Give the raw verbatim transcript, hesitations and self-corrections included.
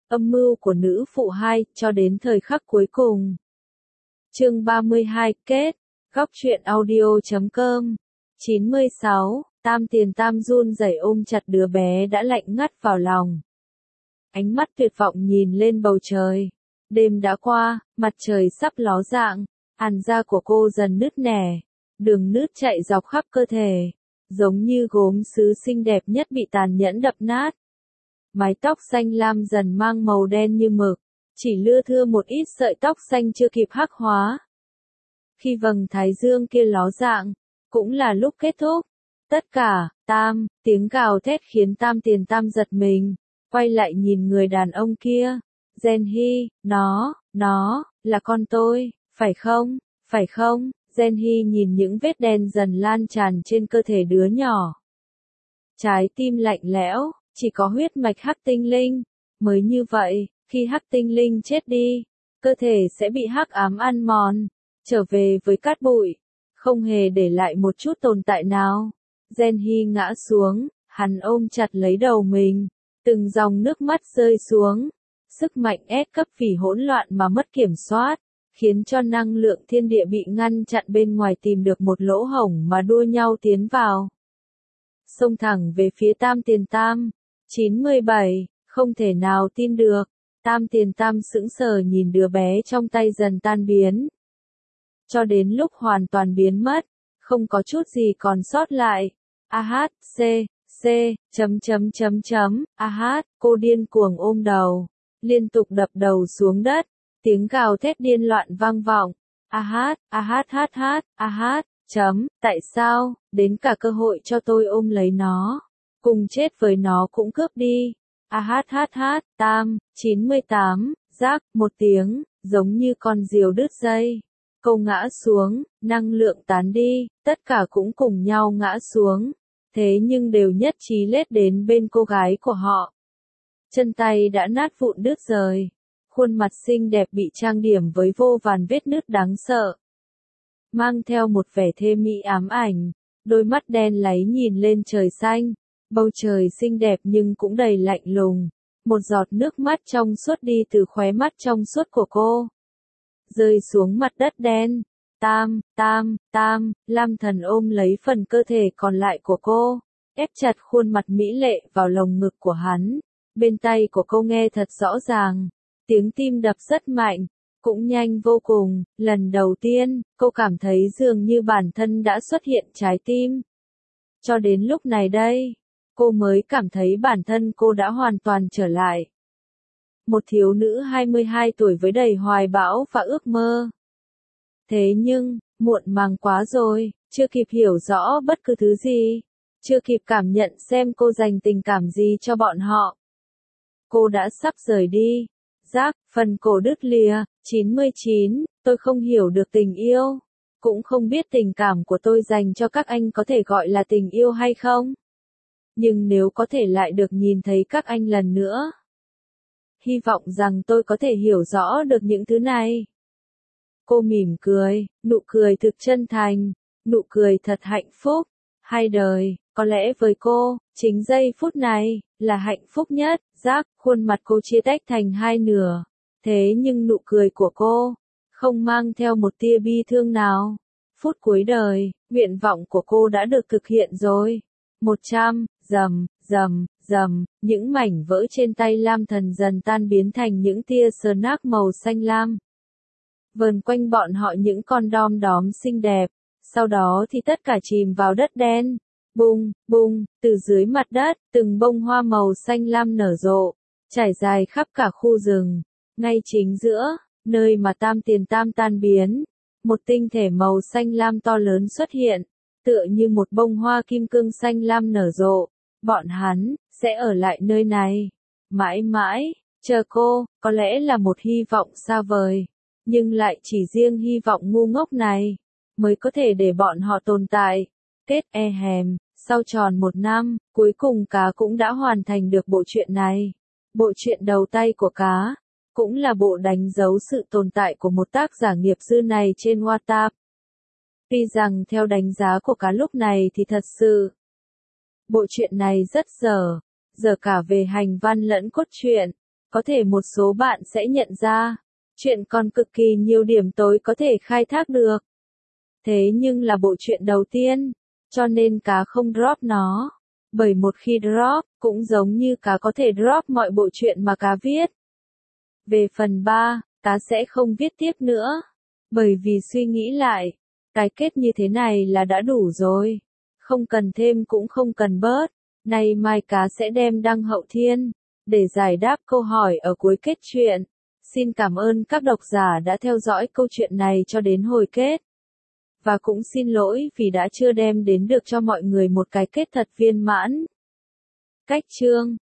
Âm mưu của nữ phụ hai, cho đến thời khắc cuối cùng. Chương ba mươi hai, kết. Góc truyện audio chấm com. chín mươi sáu, Tam Tiền Tam run rẩy ôm chặt đứa bé đã lạnh ngắt vào lòng. Ánh mắt tuyệt vọng nhìn lên bầu trời. Đêm đã qua, mặt trời sắp ló dạng, làn da của cô dần nứt nẻ, đường nứt chạy dọc khắp cơ thể, giống như gốm sứ xinh đẹp nhất bị tàn nhẫn đập nát. Mái tóc xanh lam dần mang màu đen như mực, chỉ lưa thưa một ít sợi tóc xanh chưa kịp hắc hóa. Khi vầng thái dương kia ló dạng, cũng là lúc kết thúc. Tất cả, Tam, tiếng gào thét khiến Tam Tiền Tam giật mình, quay lại nhìn người đàn ông kia. Gen Hy, nó, nó, là con tôi, phải không, phải không? Gen Hy nhìn những vết đen dần lan tràn trên cơ thể đứa nhỏ. Trái tim lạnh lẽo, chỉ có huyết mạch hắc tinh linh. Mới như vậy, khi hắc tinh linh chết đi, cơ thể sẽ bị hắc ám ăn mòn, trở về với cát bụi, không hề để lại một chút tồn tại nào. Gen Hy ngã xuống, hắn ôm chặt lấy đầu mình, từng dòng nước mắt rơi xuống. Sức mạnh ép cấp vì hỗn loạn mà mất kiểm soát, khiến cho năng lượng thiên địa bị ngăn chặn bên ngoài tìm được một lỗ hổng mà đua nhau tiến vào. Xông thẳng về phía Tam Tiền Tam. chín mươi bảy, không thể nào tin được. Tam Tiền Tam sững sờ nhìn đứa bé trong tay dần tan biến. Cho đến lúc hoàn toàn biến mất, không có chút gì còn sót lại. A hát, C, C, chấm chấm chấm chấm, A hát, cô điên cuồng ôm đầu, liên tục đập đầu xuống đất, tiếng gào thét điên loạn vang vọng. A hát, A hát hát hát, A hát, chấm, tại sao, đến cả cơ hội cho tôi ôm lấy nó, cùng chết với nó cũng cướp đi. A hát hát hát, Tam, chín mươi tám, rác, một tiếng, giống như con diều đứt dây. Cô ngã xuống, năng lượng tán đi, tất cả cũng cùng nhau ngã xuống. Thế nhưng đều nhất trí lết đến bên cô gái của họ. Chân tay đã nát vụn đứt rời. Khuôn mặt xinh đẹp bị trang điểm với vô vàn vết nứt đáng sợ. Mang theo một vẻ thê mỹ ám ảnh, đôi mắt đen láy nhìn lên trời xanh. Bầu trời xinh đẹp nhưng cũng đầy lạnh lùng. Một giọt nước mắt trong suốt đi từ khóe mắt trong suốt của cô, rơi xuống mặt đất đen. Tam, Tam, Tam, Lam Thần ôm lấy phần cơ thể còn lại của cô, ép chặt khuôn mặt mỹ lệ vào lồng ngực của hắn. Bên tai của cô nghe thật rõ ràng, tiếng tim đập rất mạnh, cũng nhanh vô cùng. Lần đầu tiên, cô cảm thấy dường như bản thân đã xuất hiện trái tim. Cho đến lúc này đây, cô mới cảm thấy bản thân cô đã hoàn toàn trở lại. Một thiếu nữ hai mươi hai tuổi với đầy hoài bão và ước mơ. Thế nhưng, muộn màng quá rồi, chưa kịp hiểu rõ bất cứ thứ gì, chưa kịp cảm nhận xem cô dành tình cảm gì cho bọn họ. Cô đã sắp rời đi. Rác, phần cổ đứt lìa. chín mươi chín, tôi không hiểu được tình yêu, cũng không biết tình cảm của tôi dành cho các anh có thể gọi là tình yêu hay không. Nhưng nếu có thể lại được nhìn thấy các anh lần nữa, hy vọng rằng tôi có thể hiểu rõ được những thứ này. Cô mỉm cười, nụ cười thực chân thành, nụ cười thật hạnh phúc. Hai đời, có lẽ với cô, chính giây phút này, là hạnh phúc nhất. Rác, khuôn mặt cô chia tách thành hai nửa. Thế nhưng nụ cười của cô, không mang theo một tia bi thương nào. Phút cuối đời, nguyện vọng của cô đã được thực hiện rồi. Một trăm, rầm, rầm, rầm, những mảnh vỡ trên tay Lam Thần dần tan biến thành những tia snack màu xanh lam. Vờn quanh bọn họ những con đom đóm xinh đẹp, sau đó thì tất cả chìm vào đất đen. Bùng, bùng, từ dưới mặt đất, từng bông hoa màu xanh lam nở rộ, trải dài khắp cả khu rừng. Ngay chính giữa, nơi mà Tam Tiền Tam tan biến, một tinh thể màu xanh lam to lớn xuất hiện, tựa như một bông hoa kim cương xanh lam nở rộ. Bọn hắn sẽ ở lại nơi này mãi mãi, chờ cô, có lẽ là một hy vọng xa vời, nhưng lại chỉ riêng hy vọng ngu ngốc này mới có thể để bọn họ tồn tại. Kết e hèm, sau tròn một năm, cuối cùng cá cũng đã hoàn thành được bộ truyện này. Bộ truyện đầu tay của cá, cũng là bộ đánh dấu sự tồn tại của một tác giả nghiệp dư này trên Wattpad. Tuy rằng theo đánh giá của cá lúc này thì thật sự, bộ truyện này rất dở, dở cả về hành văn lẫn cốt truyện. có thể một số bạn sẽ nhận ra, chuyện còn cực kỳ nhiều điểm tối có thể khai thác được. Thế nhưng là bộ truyện đầu tiên, cho nên cá không drop nó. Bởi một khi drop, cũng giống như cá có thể drop mọi bộ truyện mà cá viết. Về phần ba, cá sẽ không viết tiếp nữa. Bởi vì suy nghĩ lại, cái kết như thế này là đã đủ rồi. Không cần thêm cũng không cần bớt. Nay mai cá sẽ đem đăng Hậu Thiên, để giải đáp câu hỏi ở cuối kết truyện. Xin cảm ơn các độc giả đã theo dõi câu chuyện này cho đến hồi kết. Và cũng xin lỗi vì đã chưa đem đến được cho mọi người một cái kết thật viên mãn. Cách chương